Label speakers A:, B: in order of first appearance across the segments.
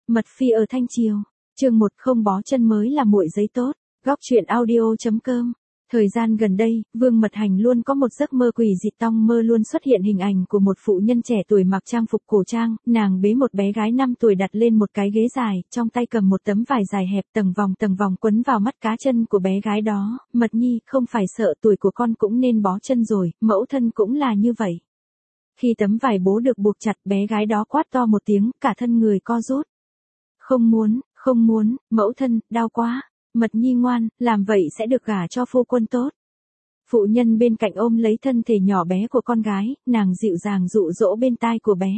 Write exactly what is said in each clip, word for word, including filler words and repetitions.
A: Mật phi ở Thanh Triều, chương một không bó chân mới là muội giấy tốt, góc truyện audio chấm com. Thời gian gần đây, Vương Mật Hành luôn có một giấc mơ quỷ dị, trong mơ luôn xuất hiện hình ảnh của một phụ nhân trẻ tuổi mặc trang phục cổ trang, nàng bế một bé gái năm tuổi đặt lên một cái ghế dài, trong tay cầm một tấm vải dài hẹp tầng vòng tầng vòng quấn vào mắt cá chân của bé gái đó. Mật Nhi, không phải sợ tuổi của con cũng nên bó chân rồi, mẫu thân cũng là như vậy. Khi tấm vải bố được buộc chặt, bé gái đó quát to một tiếng, cả thân người co rút. Không muốn, không muốn, mẫu thân, đau quá. Mật Nhi ngoan, làm vậy sẽ được gả cho phu quân tốt. Phụ nhân bên cạnh ôm lấy thân thể nhỏ bé của con gái, nàng dịu dàng dụ dỗ bên tai của bé.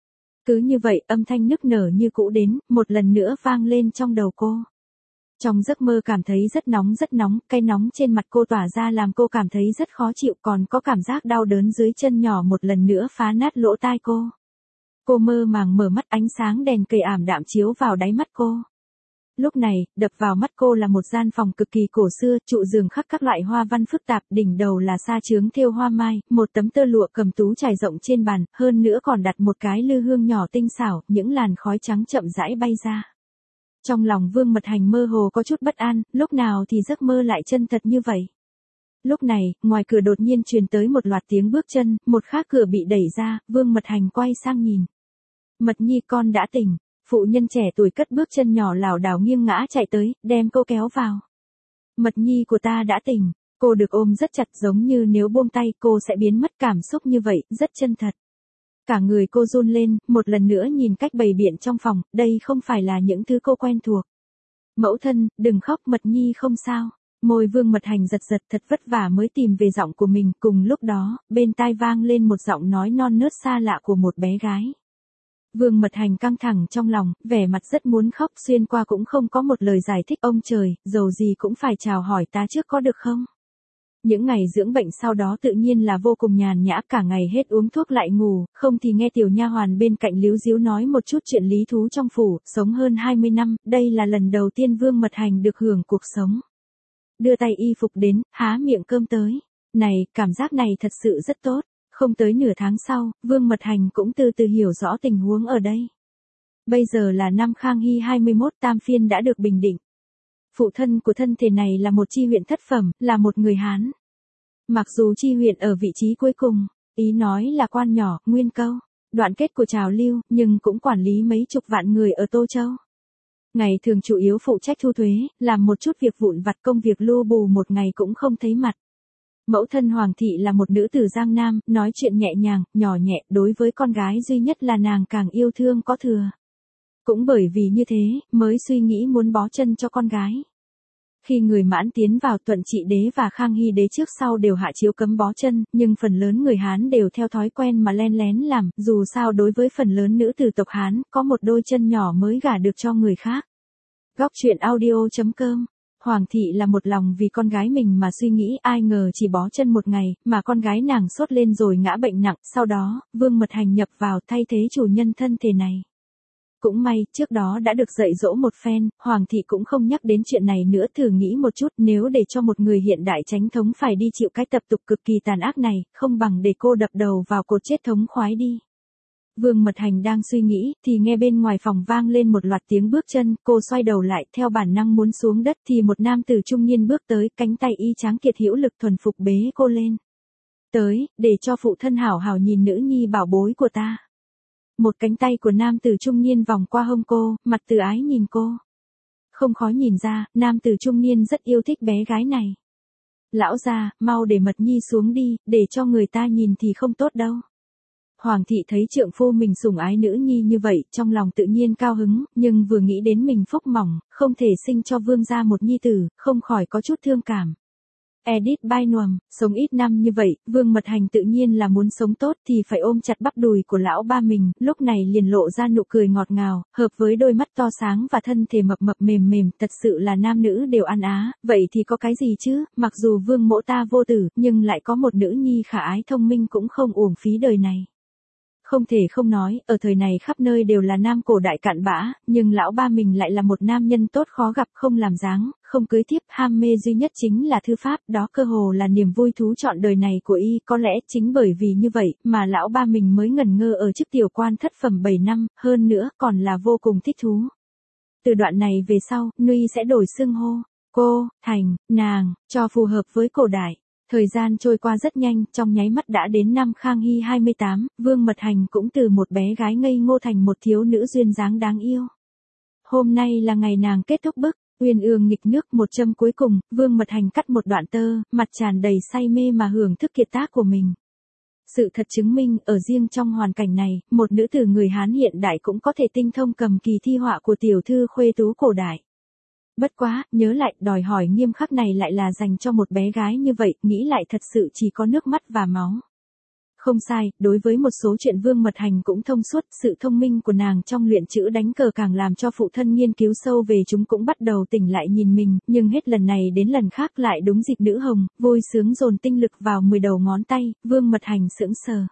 A: Cứ như vậy, âm thanh nức nở như cũ đến, một lần nữa vang lên trong đầu cô. Trong giấc mơ cảm thấy rất nóng rất nóng, cái nóng trên mặt cô tỏa ra làm cô cảm thấy rất khó chịu, còn có cảm giác đau đớn dưới chân nhỏ một lần nữa phá nát lỗ tai cô. Cô mơ màng mở mắt, ánh sáng đèn cây ảm đạm chiếu vào đáy mắt cô. Lúc này, đập vào mắt cô là một gian phòng cực kỳ cổ xưa, trụ giường khắc các loại hoa văn phức tạp, đỉnh đầu là sa chướng thêu hoa mai, một tấm tơ lụa cầm tú trải rộng trên bàn, hơn nữa còn đặt một cái lư hương nhỏ tinh xảo, những làn khói trắng chậm rãi bay ra. Trong lòng Vương Mật Hành mơ hồ có chút bất an, lúc nào thì giấc mơ lại chân thật như vậy. Lúc này, ngoài cửa đột nhiên truyền tới một loạt tiếng bước chân, một khác cửa bị đẩy ra, Vương Mật Hành quay sang nhìn. Mật Nhi, con đã tỉnh. Phụ nhân trẻ tuổi cất bước chân nhỏ lảo đảo nghiêng ngã chạy tới, đem cô kéo vào. Mật Nhi của ta đã tỉnh, cô được ôm rất chặt, giống như nếu buông tay cô sẽ biến mất, cảm xúc như vậy, rất chân thật. Cả người cô run lên, một lần nữa nhìn cách bày biện trong phòng, đây không phải là những thứ cô quen thuộc. Mẫu thân, đừng khóc, Mật Nhi không sao. Môi Vương Mật Hành giật giật, thật vất vả mới tìm về giọng của mình, cùng lúc đó, bên tai vang lên một giọng nói non nớt xa lạ của một bé gái. Vương Mật Hành căng thẳng trong lòng, vẻ mặt rất muốn khóc, xuyên qua cũng không có một lời giải thích. Ông trời, dầu gì cũng phải chào hỏi ta trước có được không? Những ngày dưỡng bệnh sau đó tự nhiên là vô cùng nhàn nhã, cả ngày hết uống thuốc lại ngủ, không thì nghe tiểu nha hoàn bên cạnh líu díu nói một chút chuyện lý thú trong phủ. Sống hơn hai mươi năm, đây là lần đầu tiên Vương Mật Hành được hưởng cuộc sống. Đưa tay y phục đến, há miệng cơm tới. Này, cảm giác này thật sự rất tốt. Không tới nửa tháng sau, Vương Mật Hành cũng từ từ hiểu rõ tình huống ở đây. Bây giờ là năm Khang Hy hai mươi mốt, Tam Phiên đã được bình định. Phụ thân của thân thể này là một chi huyện thất phẩm, là một người Hán. Mặc dù chi huyện ở vị trí cuối cùng, ý nói là quan nhỏ, nguyên câu, đoạn kết của trào lưu, nhưng cũng quản lý mấy chục vạn người ở Tô Châu. Ngày thường chủ yếu phụ trách thu thuế, làm một chút việc vụn vặt, công việc lu bù một ngày cũng không thấy mặt. Mẫu thân Hoàng thị là một nữ tử Giang Nam, nói chuyện nhẹ nhàng, nhỏ nhẹ, đối với con gái duy nhất là nàng càng yêu thương có thừa. Cũng bởi vì như thế, mới suy nghĩ muốn bó chân cho con gái. Khi người Mãn tiến vào, Tuận Trị đế và Khang Hy đế trước sau đều hạ chiếu cấm bó chân, nhưng phần lớn người Hán đều theo thói quen mà len lén làm, dù sao đối với phần lớn nữ tử tộc Hán, có một đôi chân nhỏ mới gả được cho người khác. Góc truyện audio chấm com. Hoàng thị là một lòng vì con gái mình mà suy nghĩ, ai ngờ chỉ bó chân một ngày, mà con gái nàng sốt lên rồi ngã bệnh nặng, sau đó, Vương Mật Hành nhập vào thay thế chủ nhân thân thể này. Cũng may, trước đó đã được dạy dỗ một phen, Hoàng thị cũng không nhắc đến chuyện này nữa, thử nghĩ một chút, nếu để cho một người hiện đại chánh thống phải đi chịu cái tập tục cực kỳ tàn ác này, không bằng để cô đập đầu vào cột chết thống khoái đi. Vương Mật Hành đang suy nghĩ, thì nghe bên ngoài phòng vang lên một loạt tiếng bước chân, cô xoay đầu lại, theo bản năng muốn xuống đất, thì một nam tử trung niên bước tới, cánh tay y tráng kiệt hữu lực thuần phục bế cô lên. Tới, để cho phụ thân hảo hảo nhìn nữ nhi bảo bối của ta. Một cánh tay của nam tử trung niên vòng qua hông cô, mặt từ ái nhìn cô. Không khó nhìn ra, nam tử trung niên rất yêu thích bé gái này. Lão gia, mau để Mật Nhi xuống đi, để cho người ta nhìn thì không tốt đâu. Hoàng thị thấy trượng phu mình sủng ái nữ nhi như vậy, trong lòng tự nhiên cao hứng, nhưng vừa nghĩ đến mình phúc mỏng, không thể sinh cho vương gia một nhi tử, không khỏi có chút thương cảm. Edit by Nuam, sống ít năm như vậy, Vương Mật Hành tự nhiên là muốn sống tốt thì phải ôm chặt bắp đùi của lão ba mình, lúc này liền lộ ra nụ cười ngọt ngào, hợp với đôi mắt to sáng và thân thể mập mập mềm mềm, thật sự là nam nữ đều ăn á, vậy thì có cái gì chứ, mặc dù Vương mỗ ta vô tử, nhưng lại có một nữ nhi khả ái thông minh cũng không uổng phí đời này. Không thể không nói, ở thời này khắp nơi đều là nam cổ đại cặn bã, nhưng lão ba mình lại là một nam nhân tốt khó gặp, không làm dáng, không cưới tiếp, ham mê duy nhất chính là thư pháp, đó cơ hồ là niềm vui thú trọn đời này của y, có lẽ chính bởi vì như vậy, mà lão ba mình mới ngẩn ngơ ở chức tiểu quan thất phẩm bảy năm, hơn nữa còn là vô cùng thích thú. Từ đoạn này về sau, Nuy sẽ đổi xưng hô, cô, thành, nàng, cho phù hợp với cổ đại. Thời gian trôi qua rất nhanh, trong nháy mắt đã đến năm Khang Hy hai mươi tám, Vương Mật Hành cũng từ một bé gái ngây ngô thành một thiếu nữ duyên dáng đáng yêu. Hôm nay là ngày nàng kết thúc bức, uyên ương nghịch nước một châm cuối cùng, Vương Mật Hành cắt một đoạn tơ, mặt tràn đầy say mê mà hưởng thức kiệt tác của mình. Sự thật chứng minh, ở riêng trong hoàn cảnh này, một nữ tử người Hán hiện đại cũng có thể tinh thông cầm kỳ thi họa của tiểu thư khuê tú cổ đại. Bất quá, nhớ lại, đòi hỏi nghiêm khắc này lại là dành cho một bé gái như vậy, nghĩ lại thật sự chỉ có nước mắt và máu. Không sai, đối với một số chuyện Vương Mật Hành cũng thông suốt, sự thông minh của nàng trong luyện chữ đánh cờ càng làm cho phụ thân nghiên cứu sâu về chúng cũng bắt đầu tỉnh lại nhìn mình, nhưng hết lần này đến lần khác lại đúng dịp nữ hồng, vui sướng dồn tinh lực vào mười đầu ngón tay, Vương Mật Hành sững sờ.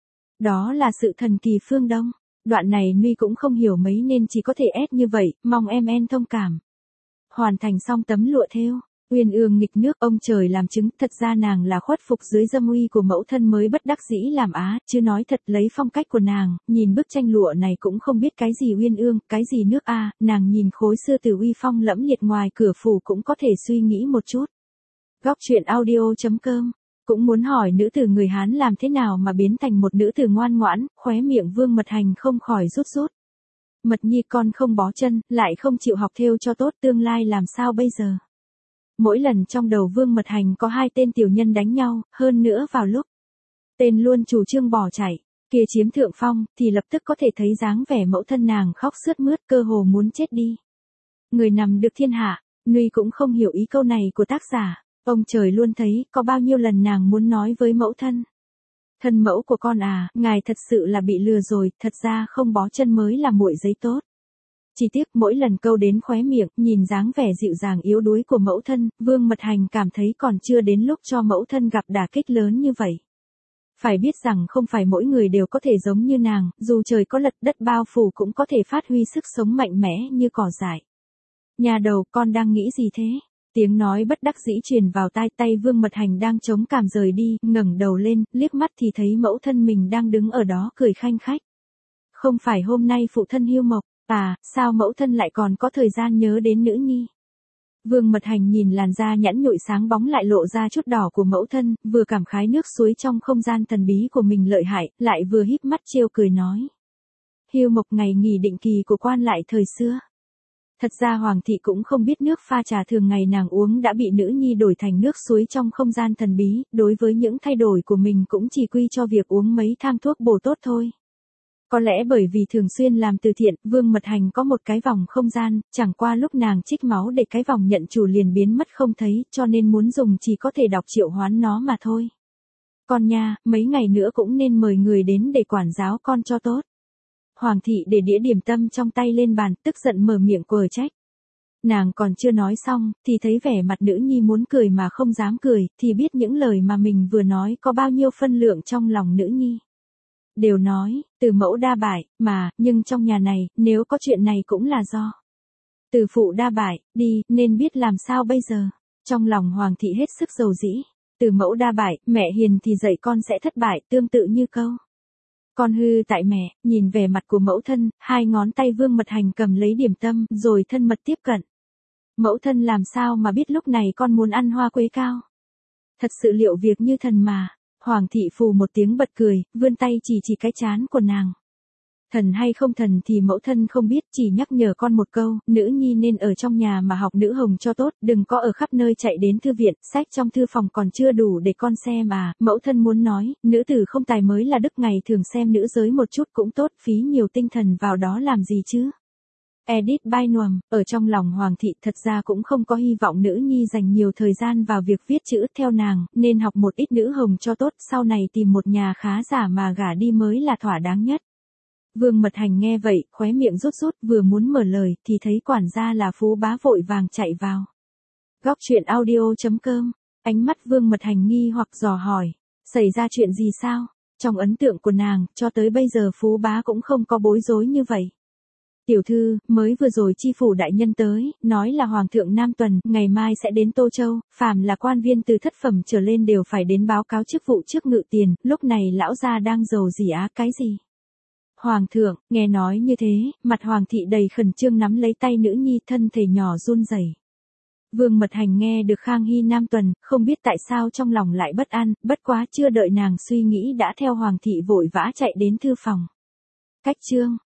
A: Đó là sự thần kỳ phương Đông, đoạn này Nuy cũng không hiểu mấy nên chỉ có thể ép như vậy, mong em en thông cảm. Hoàn thành xong tấm lụa thêu, uyên ương nghịch nước, ông trời làm chứng, thật ra nàng là khuất phục dưới dâm uy của mẫu thân mới bất đắc dĩ làm á, chứ nói thật lấy phong cách của nàng, nhìn bức tranh lụa này cũng không biết cái gì uyên ương, cái gì nước a, nàng nhìn khối xưa từ uy phong lẫm liệt ngoài cửa phủ cũng có thể suy nghĩ một chút. Góc truyện audio chấm com cũng muốn hỏi nữ tử người Hán làm thế nào mà biến thành một nữ tử ngoan ngoãn, khóe miệng Vương Mật Hành không khỏi rút rút. Mật nhi con không bó chân, lại không chịu học thêu cho tốt, tương lai làm sao bây giờ? Mỗi lần trong đầu Vương Mật Hành có hai tên tiểu nhân đánh nhau, hơn nữa vào lúc tên luôn chủ trương bỏ chạy, kia chiếm thượng phong, thì lập tức có thể thấy dáng vẻ mẫu thân nàng khóc sướt mướt, cơ hồ muốn chết đi. Người nằm được thiên hạ, Nuy cũng không hiểu ý câu này của tác giả, ông trời luôn thấy, có bao nhiêu lần nàng muốn nói với mẫu thân. Thân mẫu của con à, ngài thật sự là bị lừa rồi, thật ra không bó chân mới là muội giấy tốt. Chỉ tiếc mỗi lần câu đến khóe miệng, nhìn dáng vẻ dịu dàng yếu đuối của mẫu thân, Vương Mật Hành cảm thấy còn chưa đến lúc cho mẫu thân gặp đả kích lớn như vậy. Phải biết rằng không phải mỗi người đều có thể giống như nàng, dù trời có lật đất bao phủ cũng có thể phát huy sức sống mạnh mẽ như cỏ dại. Nhà đầu, con đang nghĩ gì thế? Tiếng nói bất đắc dĩ truyền vào tai, tay Vương Mật Hành đang chống cằm rời đi, ngẩng đầu lên, liếc mắt thì thấy mẫu thân mình đang đứng ở đó cười khanh khách. Không phải hôm nay phụ thân hưu mộc, à, sao mẫu thân lại còn có thời gian nhớ đến nữ nhi? Vương Mật Hành nhìn làn da nhẵn nhụi sáng bóng lại lộ ra chút đỏ của mẫu thân, vừa cảm khái nước suối trong không gian thần bí của mình lợi hại, lại vừa híp mắt trêu cười nói. Hưu mộc ngày nghỉ định kỳ của quan lại thời xưa. Thật ra Hoàng thị cũng không biết nước pha trà thường ngày nàng uống đã bị nữ nhi đổi thành nước suối trong không gian thần bí, đối với những thay đổi của mình cũng chỉ quy cho việc uống mấy thang thuốc bổ tốt thôi. Có lẽ bởi vì thường xuyên làm từ thiện, Vương Mật Hành có một cái vòng không gian, chẳng qua lúc nàng trích máu để cái vòng nhận chủ liền biến mất không thấy, cho nên muốn dùng chỉ có thể đọc triệu hoán nó mà thôi. Con nha, mấy ngày nữa cũng nên mời người đến để quản giáo con cho tốt. Hoàng thị để đĩa điểm tâm trong tay lên bàn, tức giận mở miệng quờ trách. Nàng còn chưa nói xong, thì thấy vẻ mặt nữ nhi muốn cười mà không dám cười, thì biết những lời mà mình vừa nói có bao nhiêu phân lượng trong lòng nữ nhi. Đều nói, từ mẫu đa bại, mà, nhưng trong nhà này, nếu có chuyện này cũng là do từ phụ đa bại, đi, nên biết làm sao bây giờ. Trong lòng Hoàng thị hết sức dầu dĩ, từ mẫu đa bại, mẹ hiền thì dạy con sẽ thất bại, tương tự như câu. Con hư tại mẹ, nhìn vẻ mặt của mẫu thân, hai ngón tay Vương Mật Hành cầm lấy điểm tâm, rồi thân mật tiếp cận. Mẫu thân làm sao mà biết lúc này con muốn ăn hoa quế cao? Thật sự liệu việc như thần mà. Hoàng thị phù một tiếng bật cười, vươn tay chỉ chỉ cái trán của nàng. Thần hay không thần thì mẫu thân không biết, chỉ nhắc nhở con một câu, nữ nhi nên ở trong nhà mà học nữ hồng cho tốt, đừng có ở khắp nơi chạy đến thư viện, sách trong thư phòng còn chưa đủ để con xem à, mẫu thân muốn nói, nữ tử không tài mới là đức, ngày thường xem nữ giới một chút cũng tốt, phí nhiều tinh thần vào đó làm gì chứ. Edit by Nuam, ở trong lòng Hoàng thị thật ra cũng không có hy vọng nữ nhi dành nhiều thời gian vào việc viết chữ theo nàng, nên học một ít nữ hồng cho tốt, sau này tìm một nhà khá giả mà gả đi mới là thỏa đáng nhất. Vương Mật Hành nghe vậy, khóe miệng rút rút, vừa muốn mở lời, thì thấy quản gia là Phú Bá vội vàng chạy vào. Góc truyện audio chấm com, ánh mắt Vương Mật Hành nghi hoặc dò hỏi, xảy ra chuyện gì sao? Trong ấn tượng của nàng, cho tới bây giờ Phú Bá cũng không có bối rối như vậy. Tiểu thư, mới vừa rồi chi phủ đại nhân tới, nói là Hoàng thượng Nam Tuần, ngày mai sẽ đến Tô Châu, phàm là quan viên từ thất phẩm trở lên đều phải đến báo cáo chức vụ trước ngự tiền, lúc này lão gia đang giàu gì á, cái gì? Hoàng thượng, nghe nói như thế, mặt Hoàng thị đầy khẩn trương nắm lấy tay nữ nhi, thân thể nhỏ run rẩy. Vương Mật Hành nghe được Khang Hy Nam tuần, không biết tại sao trong lòng lại bất an, bất quá chưa đợi nàng suy nghĩ đã theo Hoàng thị vội vã chạy đến thư phòng. Cách chương